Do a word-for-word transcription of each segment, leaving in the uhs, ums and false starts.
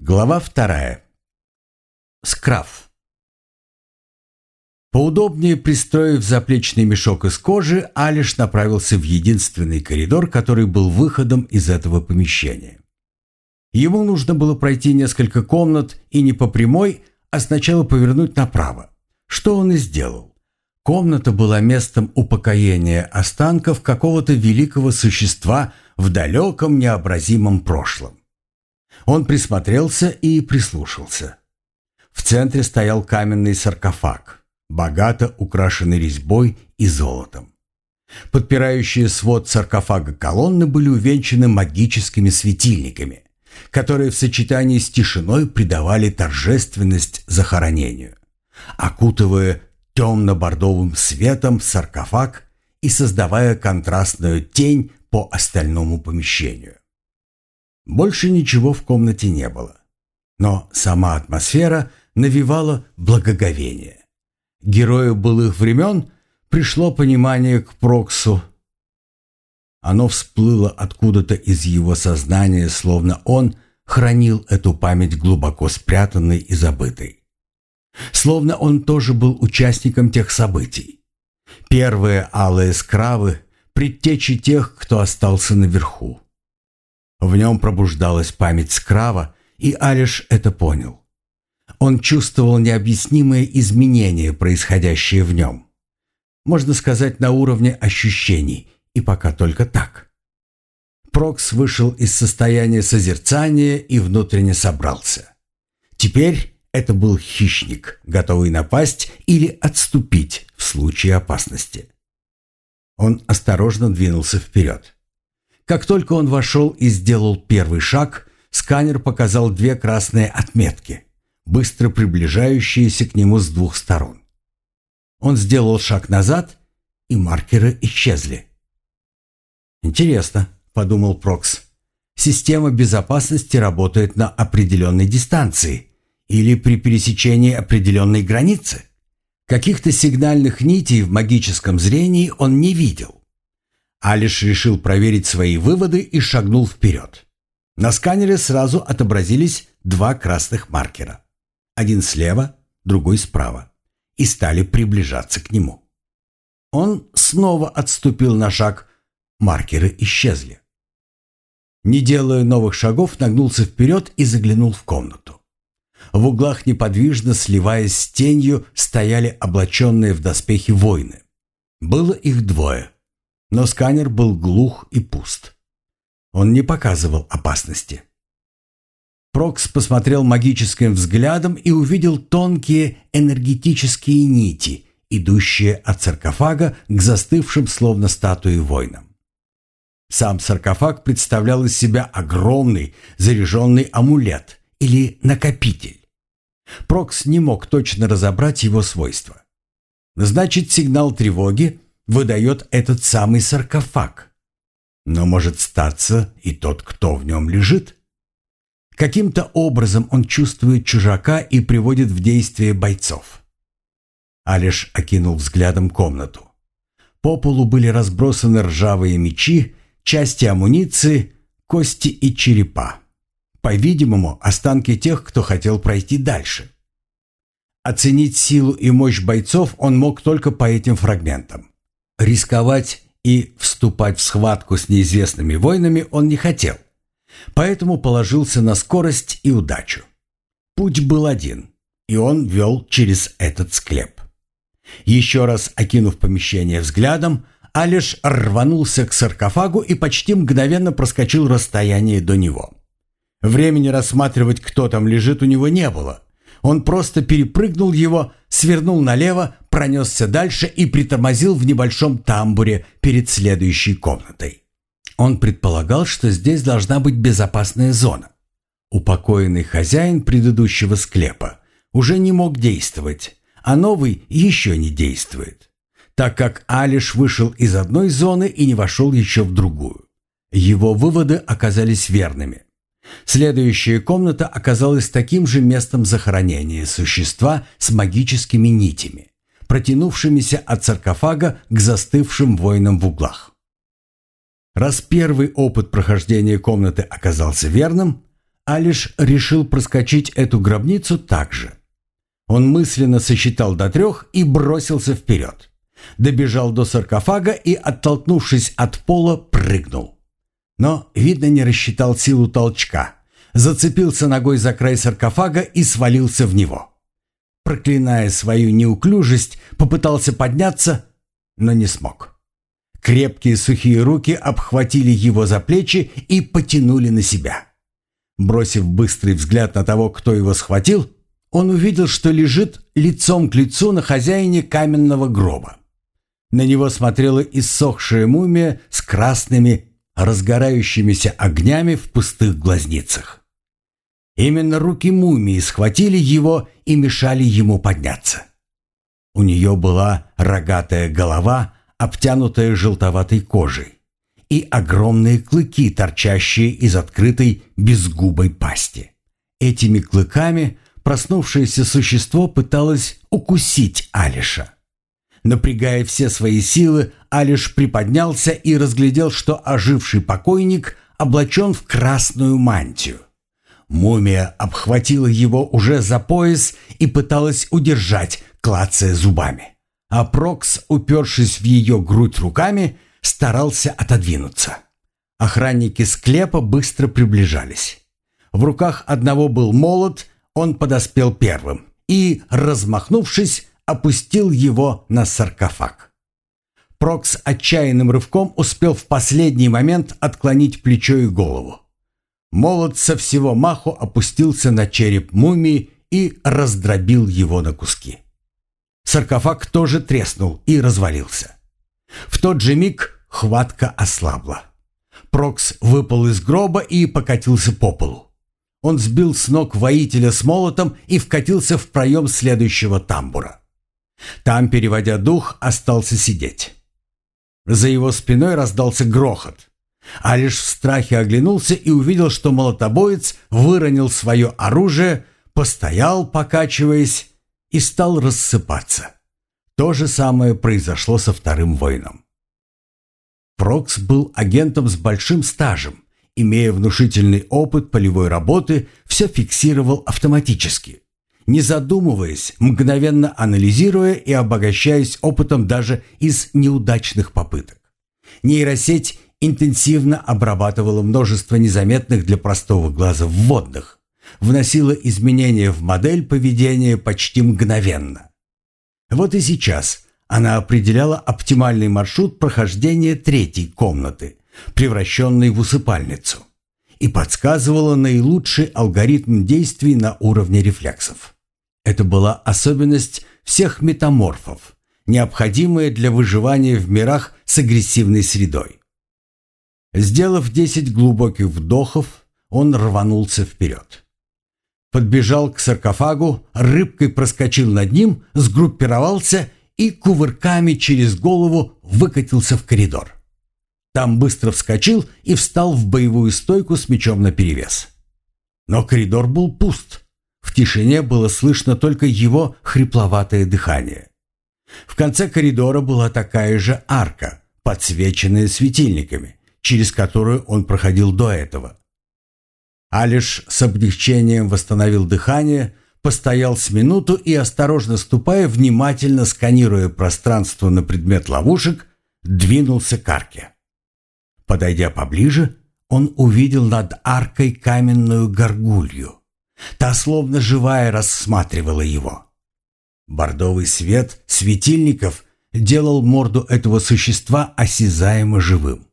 Глава вторая. Скрав. Поудобнее пристроив заплечный мешок из кожи, Алиш направился в единственный коридор, который был выходом из этого помещения. Ему нужно было пройти несколько комнат и не по прямой, а сначала повернуть направо, что он и сделал. Комната была местом упокоения останков какого-то великого существа в далеком необразимом прошлом. Он присмотрелся и прислушался. В центре стоял каменный саркофаг, богато украшенный резьбой и золотом. Подпирающие свод саркофага колонны были увенчаны магическими светильниками, которые в сочетании с тишиной придавали торжественность захоронению, окутывая темно-бордовым светом саркофаг и создавая контрастную тень по остальному помещению. Больше ничего в комнате не было, но сама атмосфера навевала благоговение. Герою былых времен пришло понимание к Проксу. Оно всплыло откуда-то из его сознания, словно он хранил эту память глубоко спрятанной и забытой. Словно он тоже был участником тех событий. Первые алые скравы, предтечи тех, кто остался наверху. В нем пробуждалась память скрава, и Алиш это понял. Он чувствовал необъяснимые изменения, происходящие в нем. Можно сказать, на уровне ощущений, и пока только так. Прокс вышел из состояния созерцания и внутренне собрался. Теперь это был хищник, готовый напасть или отступить в случае опасности. Он осторожно двинулся вперед. Как только он вошел и сделал первый шаг, сканер показал две красные отметки, быстро приближающиеся к нему с двух сторон. Он сделал шаг назад, и маркеры исчезли. «Интересно», — подумал Прокс, — «система безопасности работает на определенной дистанции или при пересечении определенной границы? Каких-то сигнальных нитей в магическом зрении он не видел». Алиш решил проверить свои выводы и шагнул вперед. На сканере сразу отобразились два красных маркера. Один слева, другой справа. И стали приближаться к нему. Он снова отступил на шаг. Маркеры исчезли. Не делая новых шагов, нагнулся вперед и заглянул в комнату. В углах, неподвижно сливаясь с тенью, стояли облаченные в доспехи воины. Было их двое. Но сканер был глух и пуст. Он не показывал опасности. Прокс посмотрел магическим взглядом и увидел тонкие энергетические нити, идущие от саркофага к застывшим словно статуи воинам. Сам саркофаг представлял из себя огромный заряженный амулет или накопитель. Прокс не мог точно разобрать его свойства. Значит, сигнал тревоги выдает этот самый саркофаг. Но может статься и тот, кто в нем лежит. Каким-то образом он чувствует чужака и приводит в действие бойцов. Алиш окинул взглядом комнату. По полу были разбросаны ржавые мечи, части амуниции, кости и черепа. По-видимому, останки тех, кто хотел пройти дальше. Оценить силу и мощь бойцов он мог только по этим фрагментам. Рисковать и вступать в схватку с неизвестными воинами он не хотел, поэтому положился на скорость и удачу. Путь был один, и он вел через этот склеп. Еще раз окинув помещение взглядом, Алиш рванулся к саркофагу и почти мгновенно проскочил расстояние до него. Времени рассматривать, кто там лежит, у него не было. Он просто перепрыгнул его, свернул налево, пронесся дальше и притормозил в небольшом тамбуре перед следующей комнатой. Он предполагал, что здесь должна быть безопасная зона. Упокоенный хозяин предыдущего склепа уже не мог действовать, а новый еще не действует, так как Алиш вышел из одной зоны и не вошел еще в другую. Его выводы оказались верными. Следующая комната оказалась таким же местом захоронения существа с магическими нитями, протянувшимися от саркофага к застывшим воинам в углах. Раз первый опыт прохождения комнаты оказался верным, Алиш решил проскочить эту гробницу так же. Он мысленно сосчитал до трех и бросился вперед. Добежал до саркофага и, оттолкнувшись от пола, прыгнул. Но, видно, не рассчитал силу толчка. Зацепился ногой за край саркофага и свалился в него. Проклиная свою неуклюжесть, попытался подняться, но не смог. Крепкие сухие руки обхватили его за плечи и потянули на себя. Бросив быстрый взгляд на того, кто его схватил, он увидел, что лежит лицом к лицу на хозяине каменного гроба. На него смотрела иссохшая мумия с красными, разгорающимися огнями в пустых глазницах. Именно руки мумии схватили его и мешали ему подняться. У нее была рогатая голова, обтянутая желтоватой кожей, и огромные клыки, торчащие из открытой безгубой пасти. Этими клыками проснувшееся существо пыталось укусить Алиша. Напрягая все свои силы, Алиш приподнялся и разглядел, что оживший покойник облачен в красную мантию. Мумия обхватила его уже за пояс и пыталась удержать, клацая зубами. А Прокс, упершись в ее грудь руками, старался отодвинуться. Охранники склепа быстро приближались. В руках одного был молот, он подоспел первым и, размахнувшись, опустил его на саркофаг. Прокс отчаянным рывком успел в последний момент отклонить плечо и голову. Молот со всего маху опустился на череп мумии и раздробил его на куски. Саркофаг тоже треснул и развалился. В тот же миг хватка ослабла. Прокс выпал из гроба и покатился по полу. Он сбил с ног воителя с молотом и вкатился в проем следующего тамбура. Там, переводя дух, остался сидеть. За его спиной раздался грохот. Алиш в страхе оглянулся и увидел, что молотобоец выронил свое оружие, постоял, покачиваясь, и стал рассыпаться. То же самое произошло со вторым воином. Прокс был агентом с большим стажем. Имея внушительный опыт полевой работы, все фиксировал автоматически, не задумываясь, мгновенно анализируя и обогащаясь опытом даже из неудачных попыток. Нейросеть интенсивно обрабатывала множество незаметных для простого глаза вводных, вносила изменения в модель поведения почти мгновенно. Вот и сейчас она определяла оптимальный маршрут прохождения третьей комнаты, превращенной в усыпальницу, и подсказывала наилучший алгоритм действий на уровне рефлексов. Это была особенность всех метаморфов, необходимая для выживания в мирах с агрессивной средой. Сделав десять глубоких вдохов, он рванулся вперед. Подбежал к саркофагу, рыбкой проскочил над ним, сгруппировался и кувырками через голову выкатился в коридор. Там быстро вскочил и встал в боевую стойку с мечом наперевес. Но коридор был пуст. В тишине было слышно только его хрипловатое дыхание. В конце коридора была такая же арка, подсвеченная светильниками, через которую он проходил до этого. Алиш с облегчением восстановил дыхание, постоял с минуту и, осторожно ступая, внимательно сканируя пространство на предмет ловушек, двинулся к арке. Подойдя поближе, он увидел над аркой каменную горгулью. Та, словно живая, рассматривала его. Бордовый свет светильников делал морду этого существа осязаемо живым.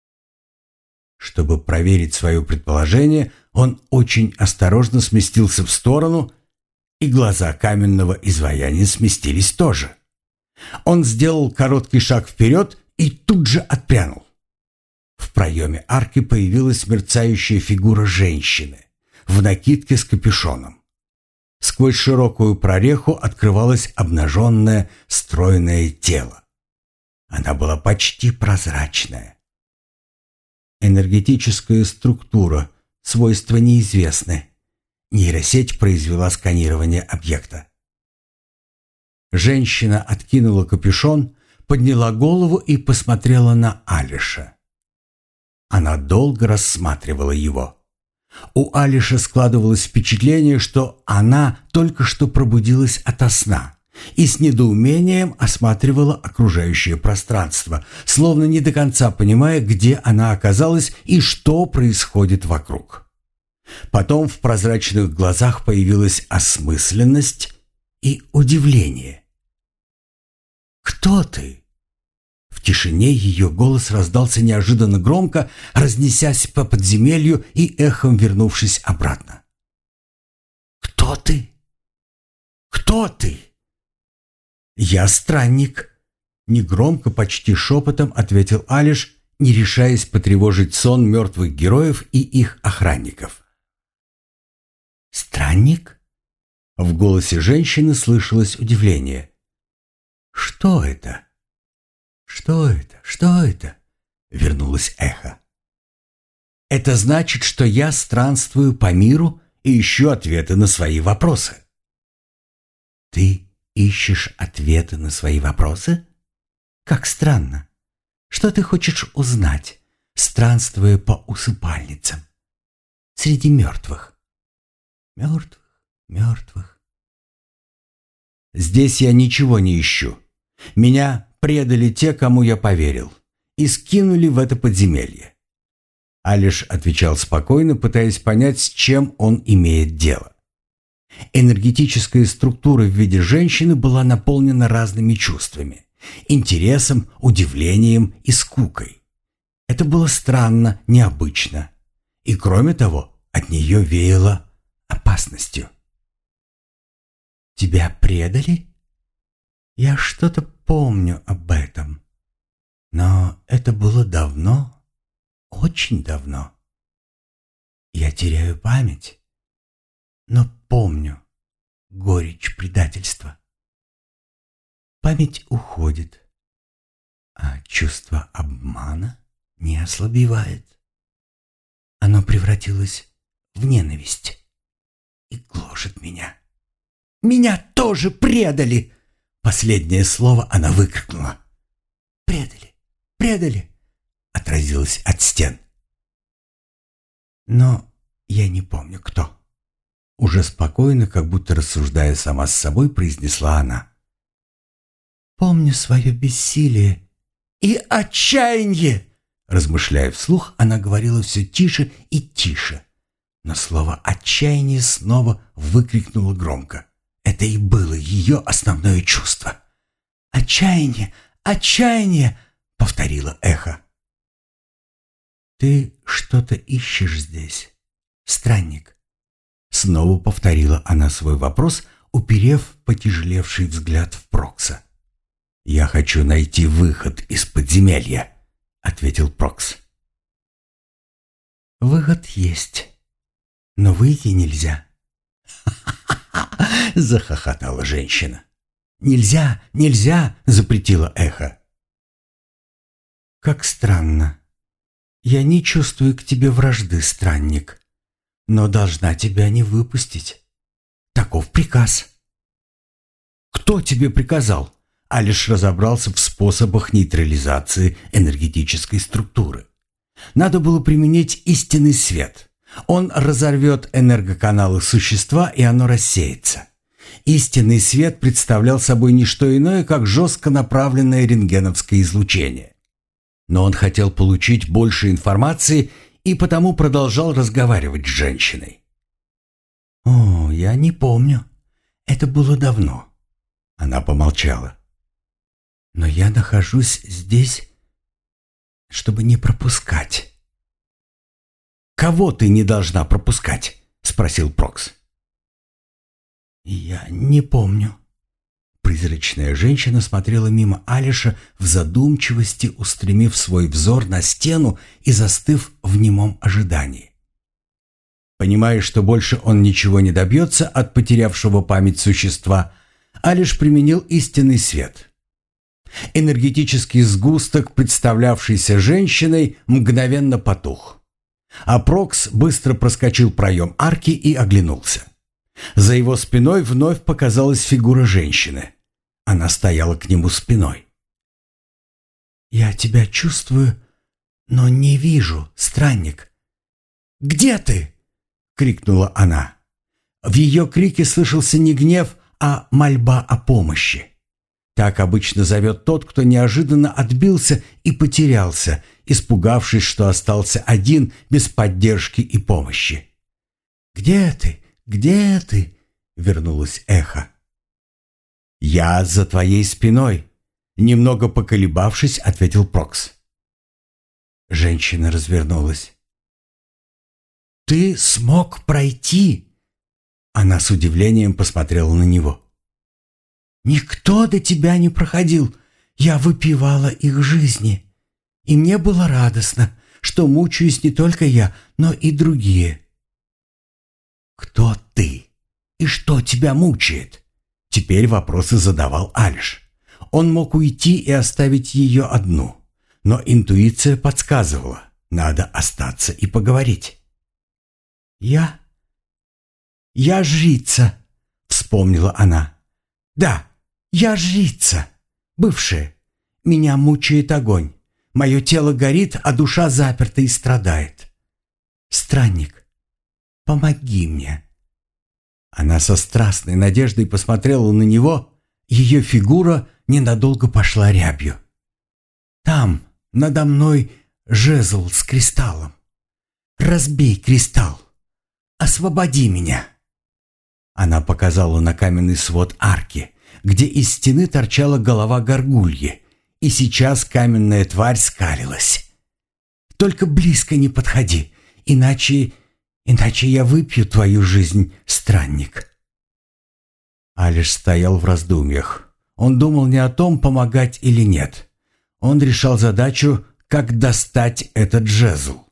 Чтобы проверить свое предположение, он очень осторожно сместился в сторону, и глаза каменного изваяния сместились тоже. Он сделал короткий шаг вперед и тут же отпрянул. В проеме арки появилась мерцающая фигура женщины в накидке с капюшоном. Сквозь широкую прореху открывалось обнаженное стройное тело. Она была почти прозрачная. Энергетическая структура, свойства неизвестны. Нейросеть произвела сканирование объекта. Женщина откинула капюшон, подняла голову и посмотрела на Алиша. Она долго рассматривала его. У Алиша складывалось впечатление, что она только что пробудилась ото сна и с недоумением осматривала окружающее пространство, словно не до конца понимая, где она оказалась и что происходит вокруг. Потом в прозрачных глазах появилась осмысленность и удивление. «Кто ты?» В тишине ее голос раздался неожиданно громко, разнесясь по подземелью и эхом вернувшись обратно. «Кто ты? Кто ты?» «Я странник», — негромко, почти шепотом ответил Алиш, не решаясь потревожить сон мертвых героев и их охранников. «Странник?» В голосе женщины слышалось удивление. «Что это? Что это? Что это?» Вернулось эхо. «Это значит, что я странствую по миру и ищу ответы на свои вопросы». «Ты ищешь ответы на свои вопросы? Как странно. Что ты хочешь узнать, странствуя по усыпальницам? Среди мертвых. Мертвых, мертвых. Здесь я ничего не ищу. Меня предали те, кому я поверил, и скинули в это подземелье». Алиш отвечал спокойно, пытаясь понять, с чем он имеет дело. Энергетическая структура в виде женщины была наполнена разными чувствами – интересом, удивлением и скукой. Это было странно, необычно. И кроме того, от нее веяло опасностью. «Тебя предали? Я что-то помню об этом. Но это было давно, очень давно. Я теряю память, но помню горечь предательства. Память уходит, а чувство обмана не ослабевает. Оно превратилось в ненависть и гложет меня. Меня тоже предали!» Последнее слово она выкрикнула. «Предали! Предали!» отразилось от стен. «Но я не помню, кто». Уже спокойно, как будто рассуждая сама с собой, произнесла она. «Помню свое бессилие и отчаяние!» Размышляя вслух, она говорила все тише и тише. Но слово «отчаяние» снова выкрикнула громко. Это и было ее основное чувство. «Отчаяние! Отчаяние!» — повторило эхо. «Ты что-то ищешь здесь, странник?» Снова повторила она свой вопрос, уперев потяжелевший взгляд в Прокса. «Я хочу найти выход из подземелья», — ответил Прокс. «Выход есть, но выйти нельзя». «Ха-ха-ха!» — захохотала женщина. «Нельзя, нельзя!» — запретила эхо. «Как странно. Я не чувствую к тебе вражды, странник, но должна тебя не выпустить. Таков приказ». «Кто тебе приказал?» Алиш разобрался в способах нейтрализации энергетической структуры. Надо было применить истинный свет. Он разорвет энергоканалы существа, и оно рассеется. Истинный свет представлял собой не что иное, как жестко направленное рентгеновское излучение. Но он хотел получить больше информации и потому продолжал разговаривать с женщиной. «О, я не помню. Это было давно». Она помолчала. «Но я нахожусь здесь, чтобы не пропускать». «Кого ты не должна пропускать?» — спросил Прокс. «Я не помню». Призрачная женщина смотрела мимо Алиша в задумчивости, устремив свой взор на стену и застыв в немом ожидании. Понимая, что больше он ничего не добьется от потерявшего память существа, Алиш применил истинный свет. Энергетический сгусток, представлявшийся женщиной, мгновенно потух. А Прокс быстро проскочил проем арки и оглянулся. За его спиной вновь показалась фигура женщины. Она стояла к нему спиной. «Я тебя чувствую, но не вижу, странник. Где ты?» — крикнула она. В ее крике слышался не гнев, а мольба о помощи. Так обычно зовет тот, кто неожиданно отбился и потерялся, испугавшись, что остался один без поддержки и помощи. «Где ты? Где ты?» — вернулось эхо. «Я за твоей спиной», — немного поколебавшись, ответил Прокс. Женщина развернулась. «Ты смог пройти?» Она с удивлением посмотрела на него. «Никто до тебя не проходил. Я выпивала их жизни. И мне было радостно, что мучаюсь не только я, но и другие». «Кто ты? И что тебя мучает?» Теперь вопросы задавал Алиш. Он мог уйти и оставить ее одну, но интуиция подсказывала, надо остаться и поговорить. «Я? Я жрица», — вспомнила она. «Да, я жрица, бывшая. Меня мучает огонь. Мое тело горит, а душа заперта и страдает. Странник, помоги мне». Она со страстной надеждой посмотрела на него, ее фигура ненадолго пошла рябью. «Там, надо мной, жезл с кристаллом. Разбей кристалл. Освободи меня». Она показала на каменный свод арки, где из стены торчала голова горгульи, и сейчас каменная тварь скалилась. «Только близко не подходи, иначе... иначе я выпью твою жизнь, странник». Алиш стоял в раздумьях. Он думал не о том, помогать или нет. Он решал задачу, как достать этот жезл.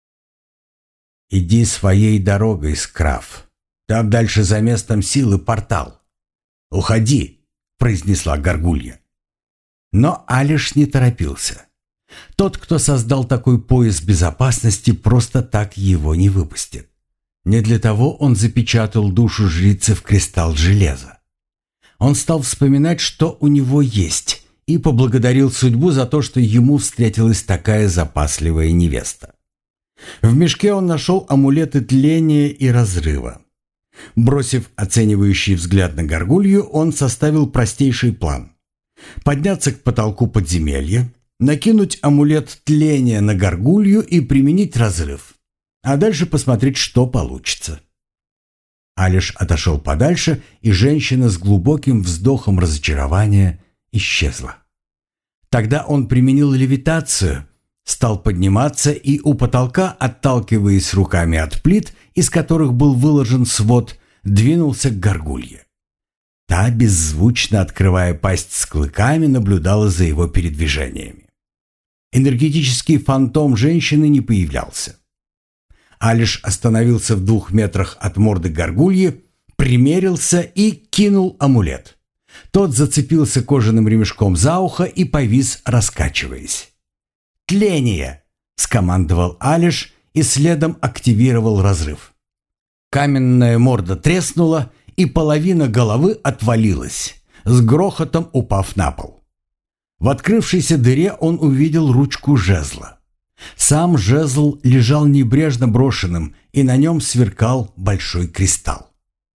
«Иди своей дорогой, Скраф. Там дальше за местом силы портал. Уходи», — произнесла горгулья. Но Алиш не торопился. Тот, кто создал такой пояс безопасности, просто так его не выпустит. Не для того он запечатал душу жрицы в кристалл железа. Он стал вспоминать, что у него есть, и поблагодарил судьбу за то, что ему встретилась такая запасливая невеста. В мешке он нашел амулеты тления и разрыва. Бросив оценивающий взгляд на горгулью, он составил простейший план. Подняться к потолку подземелья, накинуть амулет тления на горгулью и применить разрыв, а дальше посмотреть, что получится. Алиш отошел подальше, и женщина с глубоким вздохом разочарования исчезла. Тогда он применил левитацию, стал подниматься и у потолка, отталкиваясь руками от плит, из которых был выложен свод, двинулся к горгулье. Та, беззвучно открывая пасть с клыками, наблюдала за его передвижениями. Энергетический фантом женщины не появлялся. Алиш остановился в двух метрах от морды горгульи, примерился и кинул амулет. Тот зацепился кожаным ремешком за ухо и повис, раскачиваясь. «Тление!» — скомандовал Алиш и следом активировал разрыв. Каменная морда треснула, и половина головы отвалилась, с грохотом упав на пол. В открывшейся дыре он увидел ручку жезла. Сам жезл лежал небрежно брошенным, и на нем сверкал большой кристалл.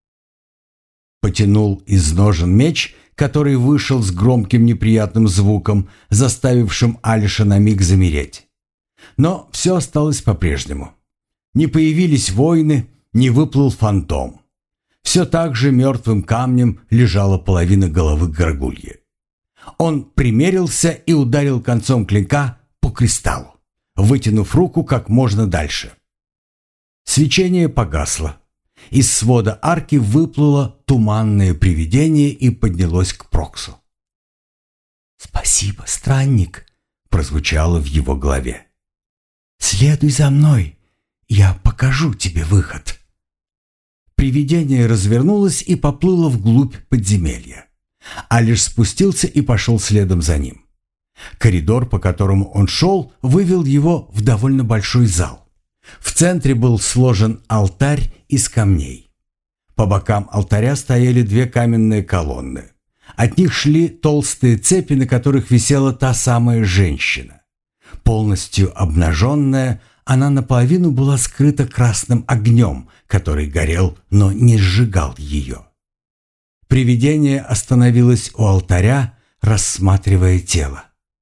Потянул из ножен меч, который вышел с громким неприятным звуком, заставившим Алиша на миг замереть. Но все осталось по-прежнему. Не появились воины, не выплыл фантом. Все так же мертвым камнем лежала половина головы горгульи. Он примерился и ударил концом клинка по кристаллу, вытянув руку как можно дальше. Свечение погасло. Из свода арки выплыло туманное привидение и поднялось к Проксу. «Спасибо, странник», — прозвучало в его голове. «Следуй за мной, я покажу тебе выход». Привидение развернулось и поплыло вглубь подземелья. Алиш спустился и пошел следом за ним. Коридор, по которому он шел, вывел его в довольно большой зал. В центре был сложен алтарь из камней. По бокам алтаря стояли две каменные колонны. От них шли толстые цепи, на которых висела та самая женщина. Полностью обнаженная, Она наполовину была скрыта красным огнем, который горел, но не сжигал ее. Привидение остановилось у алтаря, рассматривая тело.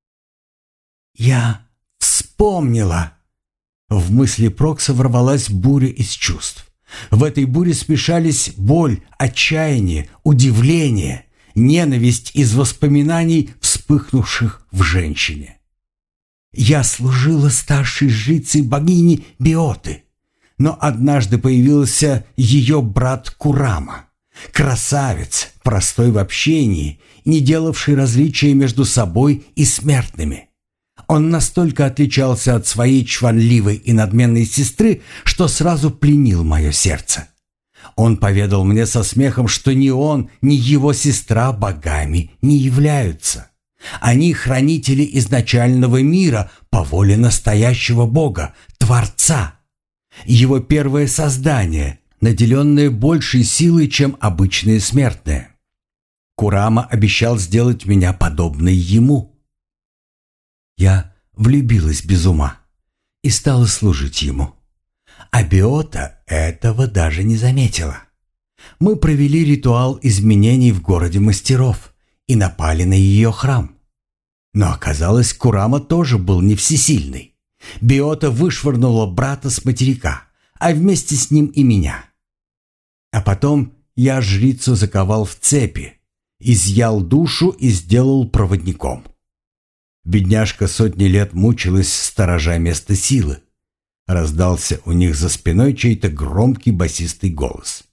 «Я вспомнила!» В мысли Прокса ворвалась буря из чувств. В этой буре смешались боль, отчаяние, удивление, ненависть из воспоминаний, вспыхнувших в женщине. «Я служила старшей жрицей богини Биоты, но однажды появился ее брат Курама, красавец, простой в общении, не делавший различия между собой и смертными. Он настолько отличался от своей чванливой и надменной сестры, что сразу пленил мое сердце. Он поведал мне со смехом, что ни он, ни его сестра богами не являются. Они хранители изначального мира по воле настоящего Бога, Творца. Его первое создание, наделенное большей силой, чем обычные смертные. Курама обещал сделать меня подобной ему. Я влюбилась без ума и стала служить ему. А Биота этого даже не заметила. Мы провели ритуал изменений в городе мастеров и напали на ее храм. Но оказалось, Курама тоже был не всесильный. Биота вышвырнула брата с материка, а вместе с ним и меня. А потом я жрицу заковал в цепи, изъял душу и сделал проводником. Бедняжка сотни лет мучилась, сторожа место силы. Раздался у них за спиной чей-то громкий басистый голос.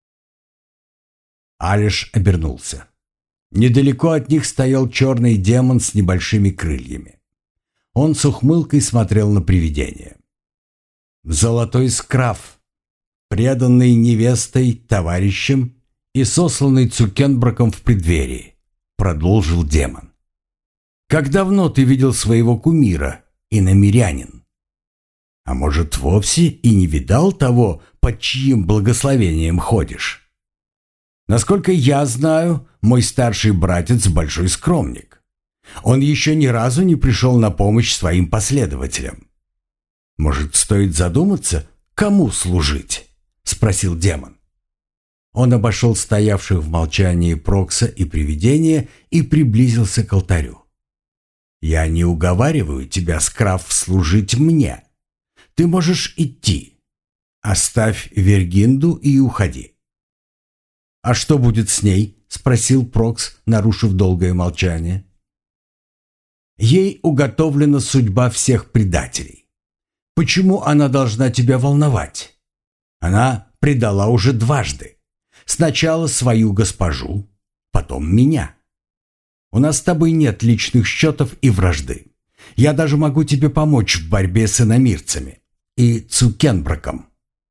Алиш обернулся. Недалеко от них стоял черный демон с небольшими крыльями. Он с ухмылкой смотрел на привидение. «Золотой скрав, преданный невестой, товарищем и сосланный Цукенброком в преддверии», — продолжил демон. «Как давно ты видел своего кумира, иномирянин? А может, вовсе и не видал того, под чьим благословением ходишь? Насколько я знаю, мой старший братец большой скромник. Он еще ни разу не пришел на помощь своим последователям. Может, стоит задуматься, кому служить?» — спросил демон. Он обошел стоявших в молчании Прокса и привидения и приблизился к алтарю. «Я не уговариваю тебя, скрав, служить мне. Ты можешь идти. Оставь Вергинду и уходи». «А что будет с ней?» — спросил Прокс, нарушив долгое молчание. «Ей уготовлена судьба всех предателей. Почему она должна тебя волновать? Она предала уже дважды. Сначала свою госпожу, потом меня. У нас с тобой нет личных счетов и вражды. Я даже могу тебе помочь в борьбе с иномирцами и Цукенброком.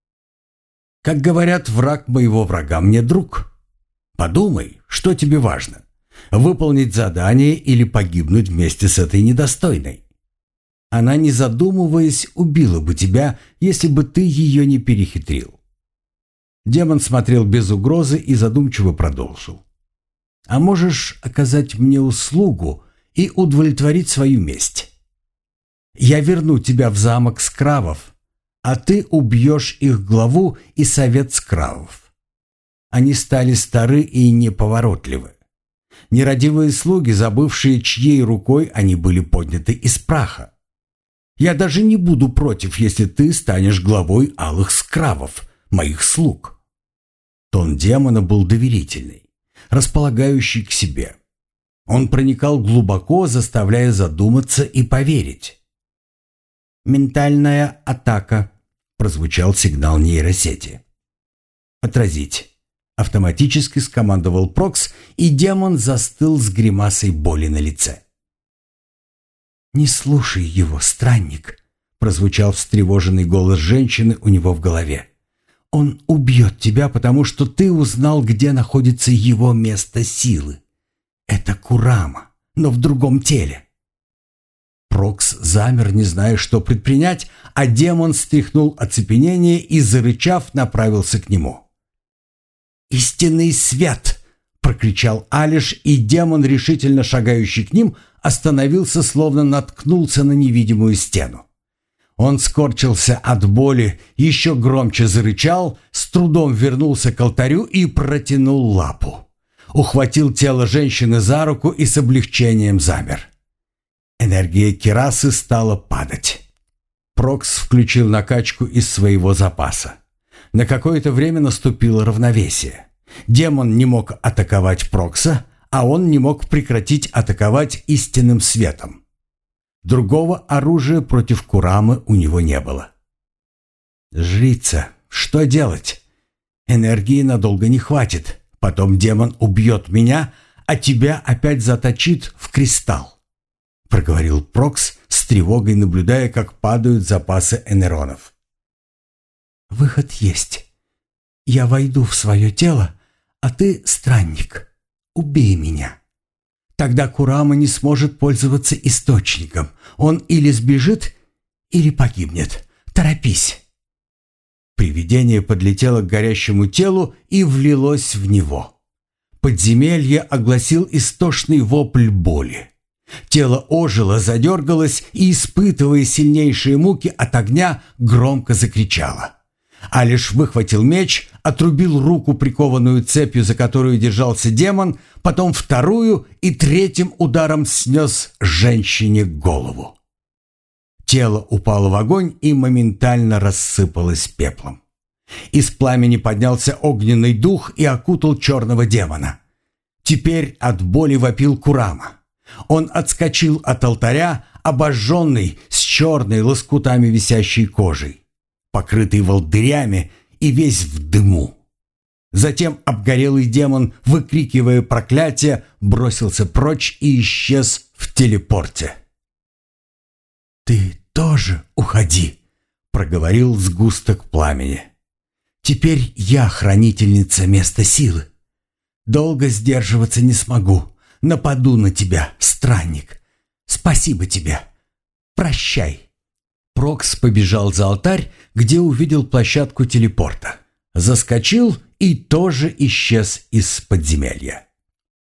Как говорят, враг моего врага мне друг. Подумай, что тебе важно: выполнить задание или погибнуть вместе с этой недостойной. Она, не задумываясь, убила бы тебя, если бы ты ее не перехитрил». Демон смотрел без угрозы и задумчиво продолжил. «А можешь оказать мне услугу и удовлетворить свою месть? Я верну тебя в замок скравов, а ты убьешь их главу и совет скравов. Они стали стары и неповоротливы. Нерадивые слуги, забывшие, чьей рукой они были подняты из праха. Я даже не буду против, если ты станешь главой алых скравов, моих слуг». Тон демона был доверительный, располагающий к себе. Он проникал глубоко, заставляя задуматься и поверить. «Ментальная атака», — прозвучал сигнал нейросети. «Отразить», — автоматически скомандовал Прокс, и демон застыл с гримасой боли на лице. «Не слушай его, странник», — прозвучал встревоженный голос женщины у него в голове. «Он убьет тебя, потому что ты узнал, где находится его место силы. Это Курама, но в другом теле». Прокс замер, не зная, что предпринять, а демон стряхнул оцепенение и, зарычав, направился к нему. «Истинный свет!» — прокричал Алиш, и демон, решительно шагающий к ним, остановился, словно наткнулся на невидимую стену. Он скорчился от боли, еще громче зарычал, с трудом вернулся к алтарю и протянул лапу. Ухватил тело женщины за руку и с облегчением замер. Энергия кирасы стала падать. Прокс включил накачку из своего запаса. На какое-то время наступило равновесие. Демон не мог атаковать Прокса, а он не мог прекратить атаковать истинным светом. Другого оружия против Курамы у него не было. «Жрица, что делать? Энергии надолго не хватит. Потом демон убьет меня, а тебя опять заточит в кристалл», — проговорил Прокс с тревогой, наблюдая, как падают запасы энеронов. «Выход есть. Я войду в свое тело, а ты, странник, убей меня. Тогда Курама не сможет пользоваться источником. Он или сбежит, или погибнет. Торопись». Привидение подлетело к горящему телу и влилось в него. Подземелье огласил истошный вопль боли. Тело ожило, задергалось и, испытывая сильнейшие муки от огня, громко закричало. Алиш выхватил меч, отрубил руку, прикованную цепью, за которую держался демон, потом вторую и третьим ударом снес женщине голову. Тело упало в огонь и моментально рассыпалось пеплом. Из пламени поднялся огненный дух и окутал черного демона. Теперь от боли вопил Курама. Он отскочил от алтаря, обожженный, с черной лоскутами висящей кожей, покрытый волдырями и весь в дыму. Затем обгорелый демон, выкрикивая проклятие, бросился прочь и исчез в телепорте. «Ты тоже уходи», — проговорил сгусток пламени. «Теперь я хранительница места силы. Долго сдерживаться не смогу. Нападу на тебя, странник. Спасибо тебе. Прощай». Прокс побежал за алтарь, где увидел площадку телепорта. Заскочил и тоже исчез из подземелья.